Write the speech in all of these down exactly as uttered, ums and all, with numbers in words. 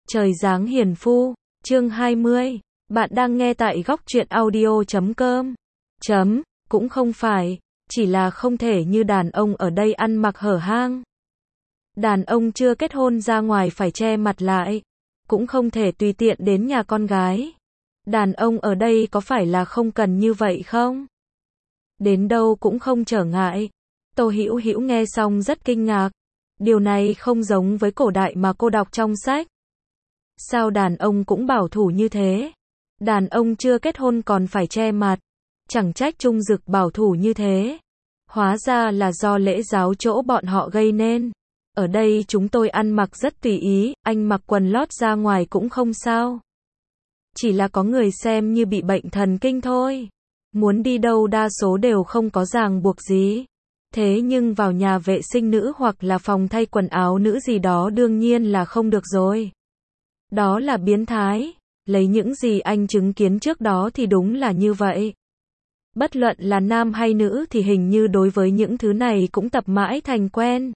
Trời giáng hiền phu, chương hai mươi. Bạn đang nghe tại góc truyện audio chấm com. Chấm, cũng không phải, chỉ là không thể như đàn ông ở đây ăn mặc hở hang. Đàn ông chưa kết hôn ra ngoài phải che mặt lại, cũng không thể tùy tiện đến nhà con gái. Đàn ông ở đây có phải là không cần như vậy không? Đến đâu cũng không trở ngại. Tô Hữu Hữu nghe xong rất kinh ngạc. Điều này không giống với cổ đại mà cô đọc trong sách. Sao đàn ông cũng bảo thủ như thế? Đàn ông chưa kết hôn còn phải che mặt. Chẳng trách Trung Dực bảo thủ như thế. Hóa ra là do lễ giáo chỗ bọn họ gây nên. Ở đây chúng tôi ăn mặc rất tùy ý, anh mặc quần lót ra ngoài cũng không sao. Chỉ là có người xem như bị bệnh thần kinh thôi. Muốn đi đâu đa số đều không có ràng buộc gì. Thế nhưng vào nhà vệ sinh nữ hoặc là phòng thay quần áo nữ gì đó đương nhiên là không được rồi. Đó là biến thái. Lấy những gì anh chứng kiến trước đó thì đúng là như vậy. Bất luận là nam hay nữ thì hình như đối với những thứ này cũng tập mãi thành quen.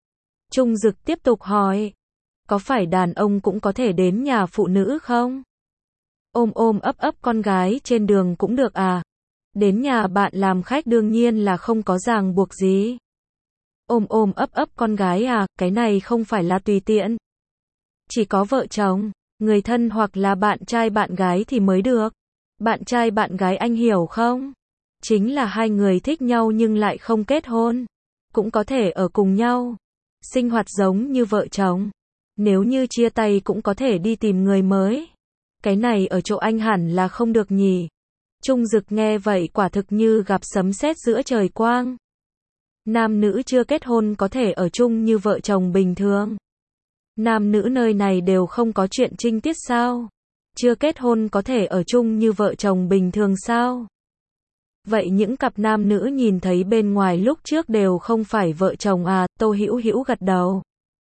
Trung Dực tiếp tục hỏi. Có phải đàn ông cũng có thể đến nhà phụ nữ không? Ôm ôm ấp ấp con gái trên đường cũng được à? Đến nhà bạn làm khách đương nhiên là không có ràng buộc gì. Ôm ôm ấp ấp con gái à, cái này không phải là tùy tiện. Chỉ có vợ chồng, người thân hoặc là bạn trai bạn gái thì mới được. Bạn trai bạn gái anh hiểu không? Chính là hai người thích nhau nhưng lại không kết hôn. Cũng có thể ở cùng nhau. Sinh hoạt giống như vợ chồng. Nếu như chia tay cũng có thể đi tìm người mới. Cái này ở chỗ anh hẳn là không được nhỉ. Trung Dực nghe vậy quả thực như gặp sấm sét giữa trời quang. Nam nữ chưa kết hôn có thể ở chung như vợ chồng bình thường. Nam nữ nơi này đều không có chuyện trinh tiết sao? Chưa kết hôn có thể ở chung như vợ chồng bình thường sao? Vậy những cặp nam nữ nhìn thấy bên ngoài lúc trước đều không phải vợ chồng à? Tô Hữu Hữu gật đầu.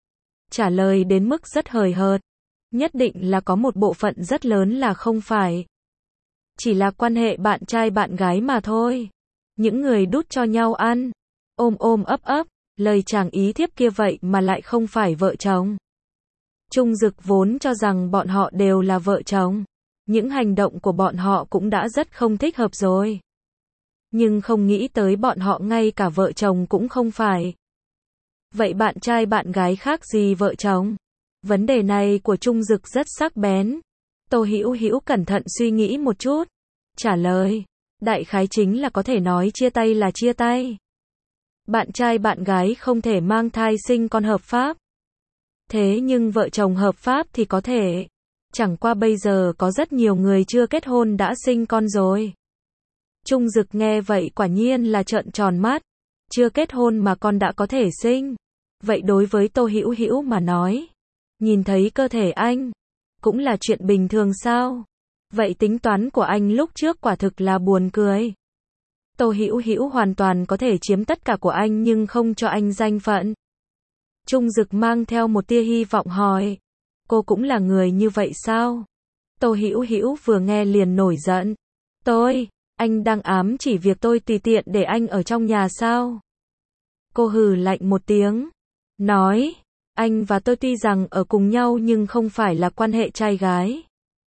Trả lời đến mức rất hời hợt. Nhất định là có một bộ phận rất lớn là không phải. Chỉ là quan hệ bạn trai bạn gái mà thôi. Những người đút cho nhau ăn, ôm ôm ấp ấp, lời chàng ý thiếp kia vậy mà lại không phải vợ chồng. Trung Dực vốn cho rằng bọn họ đều là vợ chồng. Những hành động của bọn họ cũng đã rất không thích hợp rồi. Nhưng không nghĩ tới bọn họ ngay cả vợ chồng cũng không phải. Vậy bạn trai bạn gái khác gì vợ chồng? Vấn đề này của Trung Dực rất sắc bén. Tô Hữu Hữu cẩn thận suy nghĩ một chút. Trả lời. Đại khái chính là có thể nói chia tay là chia tay. Bạn trai bạn gái không thể mang thai sinh con hợp pháp. Thế nhưng vợ chồng hợp pháp thì có thể. Chẳng qua bây giờ có rất nhiều người chưa kết hôn đã sinh con rồi. Trung Dực nghe vậy quả nhiên là trợn tròn mắt. Chưa kết hôn mà con đã có thể sinh. Vậy đối với Tô Hữu Hữu mà nói. Nhìn thấy cơ thể anh. Cũng là chuyện bình thường sao? Vậy tính toán của anh lúc trước quả thực là buồn cười. Tô Hữu Hữu hoàn toàn có thể chiếm tất cả của anh nhưng không cho anh danh phận. Trung Dực mang theo một tia hy vọng hỏi. Cô cũng là người như vậy sao? Tô Hữu Hữu vừa nghe liền nổi giận. Tôi, anh đang ám chỉ việc tôi tùy tiện để anh ở trong nhà sao? Cô hừ lạnh một tiếng. Nói, anh và tôi tuy rằng ở cùng nhau nhưng không phải là quan hệ trai gái.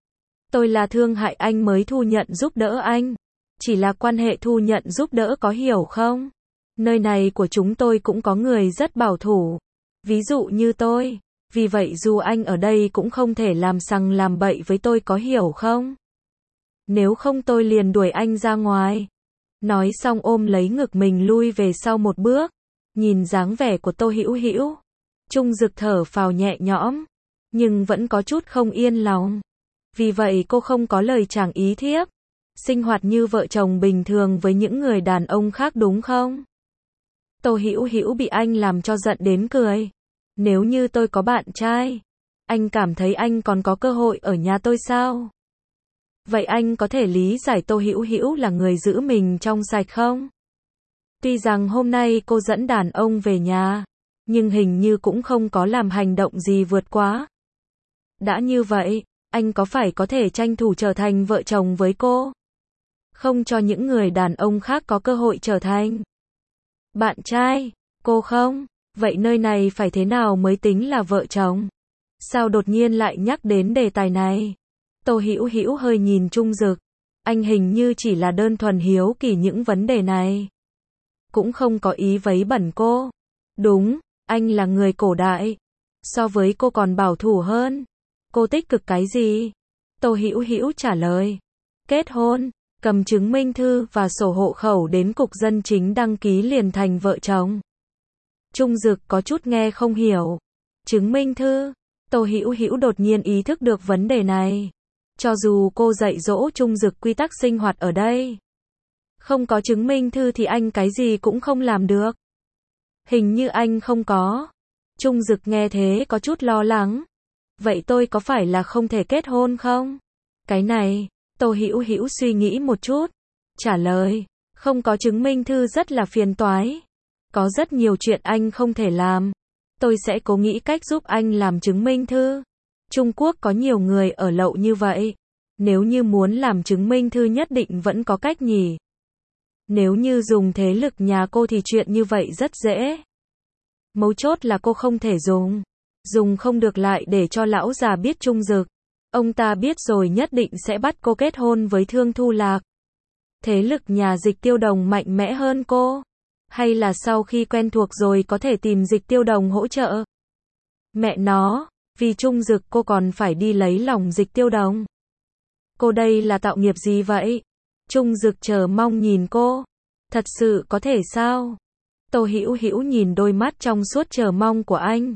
Tôi là thương hại anh mới thu nhận giúp đỡ anh. Chỉ là quan hệ thu nhận giúp đỡ có hiểu không? Nơi này của chúng tôi cũng có người rất bảo thủ. Ví dụ như tôi. Vì vậy dù anh ở đây cũng không thể làm sằng làm bậy với tôi có hiểu không? Nếu không tôi liền đuổi anh ra ngoài. Nói xong ôm lấy ngực mình lui về sau một bước. Nhìn dáng vẻ của Tô Hữu Hữu. Trung Dực thở phào nhẹ nhõm. Nhưng vẫn có chút không yên lòng. Vì vậy cô không có lời chàng ý thiếp. Sinh hoạt như vợ chồng bình thường với những người đàn ông khác đúng không? Tô Hữu Hữu bị anh làm cho giận đến cười. Nếu như tôi có bạn trai, anh cảm thấy anh còn có cơ hội ở nhà tôi sao? Vậy anh có thể lý giải Tô Hữu Hữu là người giữ mình trong sạch không? Tuy rằng hôm nay cô dẫn đàn ông về nhà, nhưng hình như cũng không có làm hành động gì vượt quá. Đã như vậy, anh có phải có thể tranh thủ trở thành vợ chồng với cô? Không cho những người đàn ông khác có cơ hội trở thành bạn trai, cô không? Vậy nơi này phải thế nào mới tính là vợ chồng? Sao đột nhiên lại nhắc đến đề tài này? Tô Hữu Hữu hơi nhìn Trung Dực, anh hình như chỉ là đơn thuần hiếu kỳ những vấn đề này. Cũng không có ý vấy bẩn cô. Đúng, anh là người cổ đại. So với cô còn bảo thủ hơn. Cô tích cực cái gì? Tô Hữu Hữu trả lời. Kết hôn, cầm chứng minh thư và sổ hộ khẩu đến cục dân chính đăng ký liền thành vợ chồng. Trung Dực có chút nghe không hiểu. Chứng minh thư? Tô Hữu Hữu đột nhiên ý thức được vấn đề này. Cho dù cô dạy dỗ Trung Dực quy tắc sinh hoạt ở đây, không có chứng minh thư thì anh cái gì cũng không làm được. Hình như anh không có. Trung Dực nghe thế có chút lo lắng. Vậy tôi có phải là không thể kết hôn không? Cái này, Tô Hữu Hữu suy nghĩ một chút, trả lời, không có chứng minh thư rất là phiền toái. Có rất nhiều chuyện anh không thể làm. Tôi sẽ cố nghĩ cách giúp anh làm chứng minh thư. Trung Quốc có nhiều người ở lậu như vậy. Nếu như muốn làm chứng minh thư nhất định vẫn có cách nhỉ. Nếu như dùng thế lực nhà cô thì chuyện như vậy rất dễ. Mấu chốt là cô không thể dùng. Dùng không được lại để cho lão già biết Trung Dực. Ông ta biết rồi nhất định sẽ bắt cô kết hôn với Thương Thu Lạc. Thế lực nhà Dịch Tiêu Đồng mạnh mẽ hơn cô. Hay là sau khi quen thuộc rồi có thể tìm Dịch Tiêu Đồng hỗ trợ. Mẹ nó, vì Trung Dực cô còn phải đi lấy lòng Dịch Tiêu Đồng. Cô đây là tạo nghiệp gì vậy? Trung Dực chờ mong nhìn cô. Thật sự có thể sao? Tô Hữu Hữu nhìn đôi mắt trong suốt chờ mong của anh.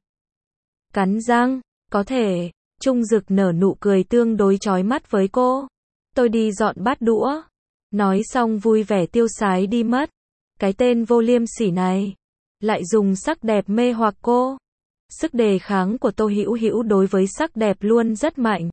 Cắn răng, có thể. Trung Dực nở nụ cười tương đối chói mắt với cô. Tôi đi dọn bát đũa. Nói xong vui vẻ tiêu sái đi mất. Cái tên vô liêm sỉ này lại dùng sắc đẹp mê hoặc cô. Sức đề kháng của Tô Hữu Hữu đối với sắc đẹp luôn rất mạnh.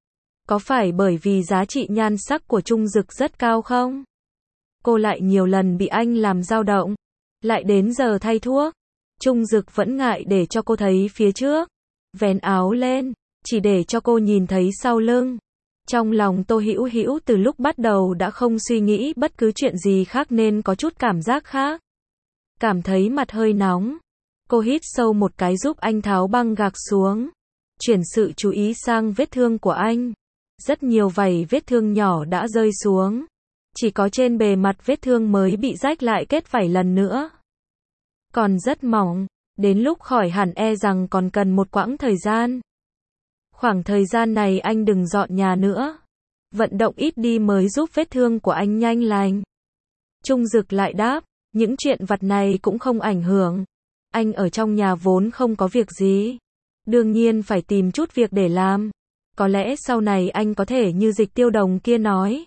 Có phải bởi vì giá trị nhan sắc của Trung Dực rất cao không? Cô lại nhiều lần bị anh làm dao động. Lại đến giờ thay thuốc. Trung Dực vẫn ngại để cho cô thấy phía trước. Vén áo lên, chỉ để cho cô nhìn thấy sau lưng. Trong lòng Tô Hữu Hữu từ lúc bắt đầu đã không suy nghĩ bất cứ chuyện gì khác nên có chút cảm giác khác. Cảm thấy mặt hơi nóng. Cô hít sâu một cái giúp anh tháo băng gạc xuống. Chuyển sự chú ý sang vết thương của anh. Rất nhiều vảy vết thương nhỏ đã rơi xuống. Chỉ có trên bề mặt vết thương mới bị rách lại kết vảy lần nữa. Còn rất mỏng. Đến lúc khỏi hẳn e rằng còn cần một quãng thời gian. Khoảng thời gian này anh đừng dọn nhà nữa. Vận động ít đi mới giúp vết thương của anh nhanh lành. Trung Dực lại đáp, những chuyện vặt này cũng không ảnh hưởng. Anh ở trong nhà vốn không có việc gì. Đương nhiên phải tìm chút việc để làm. Có lẽ sau này anh có thể như Dịch Tiêu Đồng kia nói.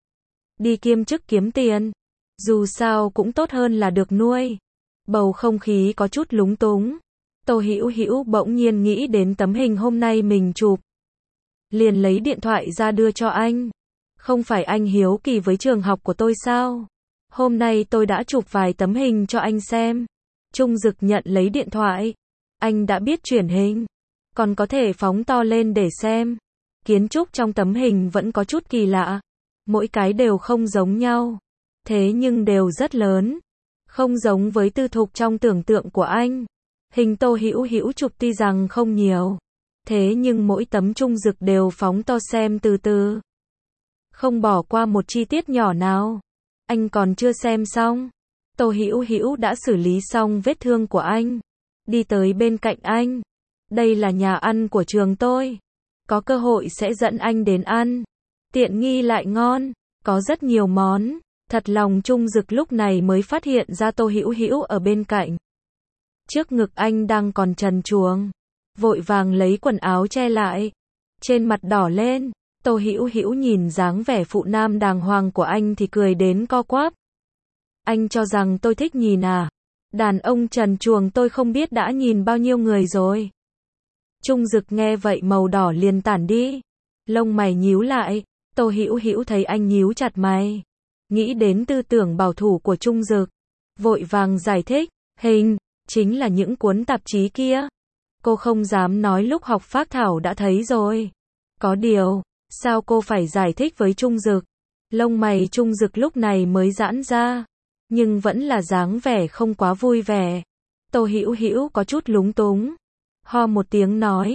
Đi kiêm chức kiếm tiền. Dù sao cũng tốt hơn là được nuôi. Bầu không khí có chút lúng túng. Tô Hữu Hữu bỗng nhiên nghĩ đến tấm hình hôm nay mình chụp. Liền lấy điện thoại ra đưa cho anh. Không phải anh hiếu kỳ với trường học của tôi sao? Hôm nay tôi đã chụp vài tấm hình cho anh xem. Trung Dực nhận lấy điện thoại. Anh đã biết chuyển hình. Còn có thể phóng to lên để xem. Kiến trúc trong tấm hình vẫn có chút kỳ lạ. Mỗi cái đều không giống nhau. Thế nhưng đều rất lớn. Không giống với tư thục trong tưởng tượng của anh. Hình Tô Hữu Hữu chụp tuy rằng không nhiều. Thế nhưng mỗi tấm Trung Dực đều phóng to xem từ từ. Không bỏ qua một chi tiết nhỏ nào. Anh còn chưa xem xong. Tô Hữu Hữu đã xử lý xong vết thương của anh. Đi tới bên cạnh anh. Đây là nhà ăn của trường tôi. Có cơ hội sẽ dẫn anh đến ăn. Tiện nghi lại ngon. Có rất nhiều món. Thật lòng Trung Dực lúc này mới phát hiện ra Tô Hữu Hữu ở bên cạnh. Trước ngực anh đang còn trần truồng. Vội vàng lấy quần áo che lại. Trên mặt đỏ lên. Tô Hữu Hữu nhìn dáng vẻ phụ nam đàng hoàng của anh thì cười đến co quắp. Anh cho rằng tôi thích nhìn à? Đàn ông trần truồng tôi không biết đã nhìn bao nhiêu người rồi. Trung Dực nghe vậy màu đỏ liền tản đi. Lông mày nhíu lại. Tô Hữu Hữu thấy anh nhíu chặt mày. Nghĩ đến tư tưởng bảo thủ của Trung Dực. Vội vàng giải thích. Hình, chính là những cuốn tạp chí kia. Cô không dám nói lúc học phác thảo đã thấy rồi. Có điều, sao cô phải giải thích với Trung Dực? Lông mày Trung Dực lúc này mới giãn ra. Nhưng vẫn là dáng vẻ không quá vui vẻ. Tô Hữu Hữu có chút lúng túng. Ho một tiếng nói.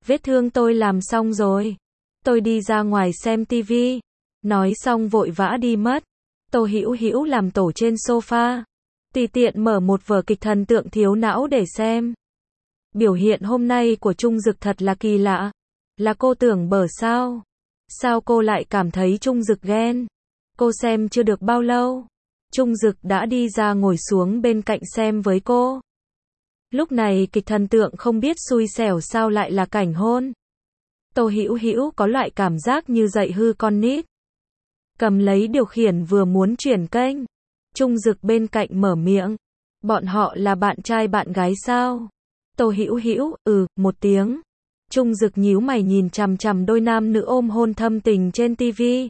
Vết thương tôi làm xong rồi. Tôi đi ra ngoài xem tivi. Nói xong vội vã đi mất. Tô Hữu Hữu làm tổ trên sofa. Tùy tiện mở một vở kịch thần tượng thiếu não để xem. Biểu hiện hôm nay của Trung Dực thật là kỳ lạ. Là cô tưởng bở sao? Sao cô lại cảm thấy Trung Dực ghen? Cô xem chưa được bao lâu. Trung Dực đã đi ra ngồi xuống bên cạnh xem với cô. Lúc này kịch thần tượng không biết xui xẻo sao lại là cảnh hôn. Tô Hữu Hữu có loại cảm giác như dạy hư con nít. Cầm lấy điều khiển vừa muốn chuyển kênh. Trung Dực bên cạnh mở miệng. Bọn họ là bạn trai bạn gái sao? Tô Hữu Hữu, ừ, một tiếng. Trung Dực nhíu mày nhìn chằm chằm đôi nam nữ ôm hôn thâm tình trên tivi.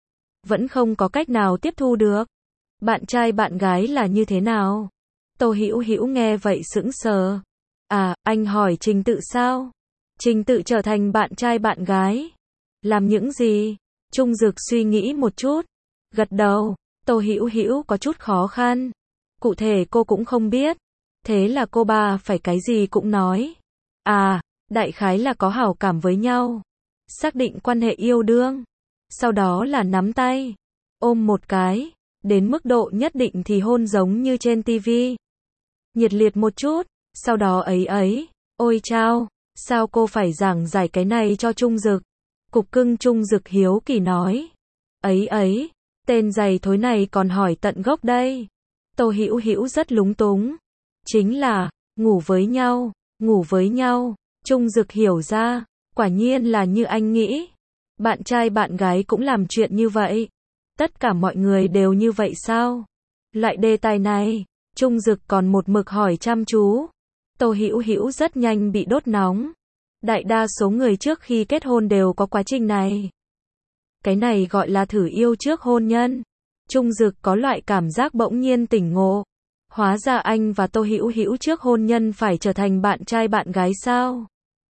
Vẫn không có cách nào tiếp thu được. Bạn trai bạn gái là như thế nào? Tô Hữu Hữu nghe vậy sững sờ. À, anh hỏi Trình Tự sao? Trình Tự trở thành bạn trai bạn gái. Làm những gì? Trung Dực suy nghĩ một chút. Gật đầu. Tô Hữu Hữu có chút khó khăn. Cụ thể cô cũng không biết. Thế là cô ba phải cái gì cũng nói. À, đại khái là có hảo cảm với nhau. Xác định quan hệ yêu đương. Sau đó là nắm tay. Ôm một cái. Đến mức độ nhất định thì hôn giống như trên tivi. Nhiệt liệt một chút. Sau đó ấy ấy. Ôi chao. Sao cô phải giảng giải cái này cho Trung Dực? Cục cưng Trung Dực hiếu kỳ nói. Ấy ấy. Tên giày thối này còn hỏi tận gốc đây. Tô Hữu Hữu rất lúng túng. Chính là, ngủ với nhau, ngủ với nhau. Trung Dực hiểu ra, quả nhiên là như anh nghĩ. Bạn trai bạn gái cũng làm chuyện như vậy. Tất cả mọi người đều như vậy sao? Loại đề tài này, Trung Dực còn một mực hỏi chăm chú. Tô Hữu Hữu rất nhanh bị đốt nóng. Đại đa số người trước khi kết hôn đều có quá trình này. Cái này gọi là thử yêu trước hôn nhân. Trung Dực có loại cảm giác bỗng nhiên tỉnh ngộ. Hóa ra anh và Tô Hữu Hữu trước hôn nhân phải trở thành bạn trai bạn gái sao?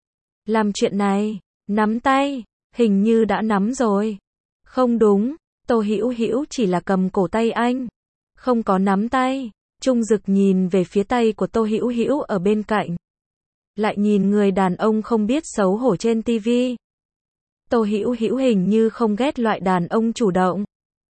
Làm chuyện này, nắm tay, hình như đã nắm rồi. Không đúng, Tô Hữu Hữu chỉ là cầm cổ tay anh, không có nắm tay. Trung Dực nhìn về phía tay của Tô Hữu Hữu ở bên cạnh. Lại nhìn người đàn ông không biết xấu hổ trên tivi. Tô Hữu Hữu hình như không ghét loại đàn ông chủ động.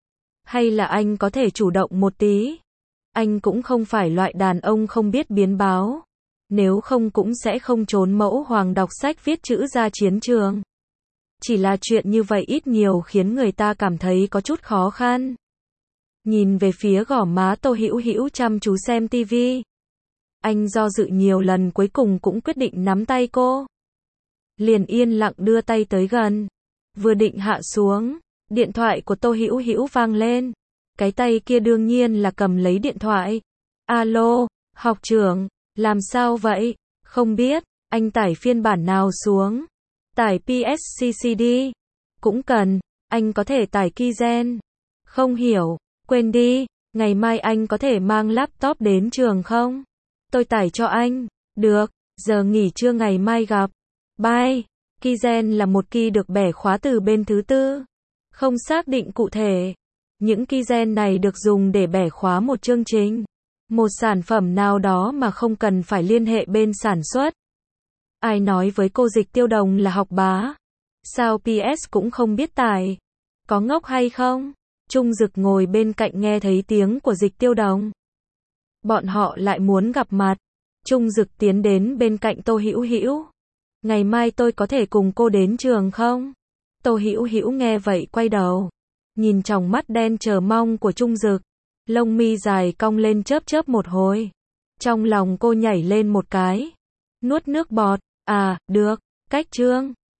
Hay là anh có thể chủ động một tí? Anh cũng không phải loại đàn ông không biết biến báo. Nếu không cũng sẽ không trốn mẫu hoàng đọc sách viết chữ ra chiến trường. Chỉ là chuyện như vậy ít nhiều khiến người ta cảm thấy có chút khó khăn. Nhìn về phía gò má Tô Hữu Hữu chăm chú xem tivi. Anh do dự nhiều lần cuối cùng cũng quyết định nắm tay cô. Liền yên lặng đưa tay tới gần. Vừa định hạ xuống, điện thoại của Tô Hữu Hữu vang lên. Cái tay kia đương nhiên là cầm lấy điện thoại. Alo, học trưởng, làm sao vậy? Không biết, anh tải phiên bản nào xuống? Tải pê ét xê xê đê. Cũng cần, anh có thể tải Keygen. Không hiểu, quên đi, ngày mai anh có thể mang laptop đến trường không? Tôi tải cho anh. Được, giờ nghỉ trưa ngày mai gặp. Bye. Keygen là một key được bẻ khóa từ bên thứ tư. Không xác định cụ thể. Những keygen này được dùng để bẻ khóa một chương trình, một sản phẩm nào đó mà không cần phải liên hệ bên sản xuất. Ai nói với cô Dịch Tiêu Đồng là học bá? Sao pê ét cũng không biết tải? Có ngốc hay không? Trung Dực ngồi bên cạnh nghe thấy tiếng của Dịch Tiêu Đồng. Bọn họ lại muốn gặp mặt. Trung Dực tiến đến bên cạnh Tô Hữu Hữu. Ngày mai tôi có thể cùng cô đến trường không? Tô Hữu Hữu nghe vậy quay đầu. Nhìn tròng mắt đen chờ mong của Trung Dực. Lông mi dài cong lên chớp chớp một hồi. Trong lòng cô nhảy lên một cái. Nuốt nước bọt. À, được. Cách trương.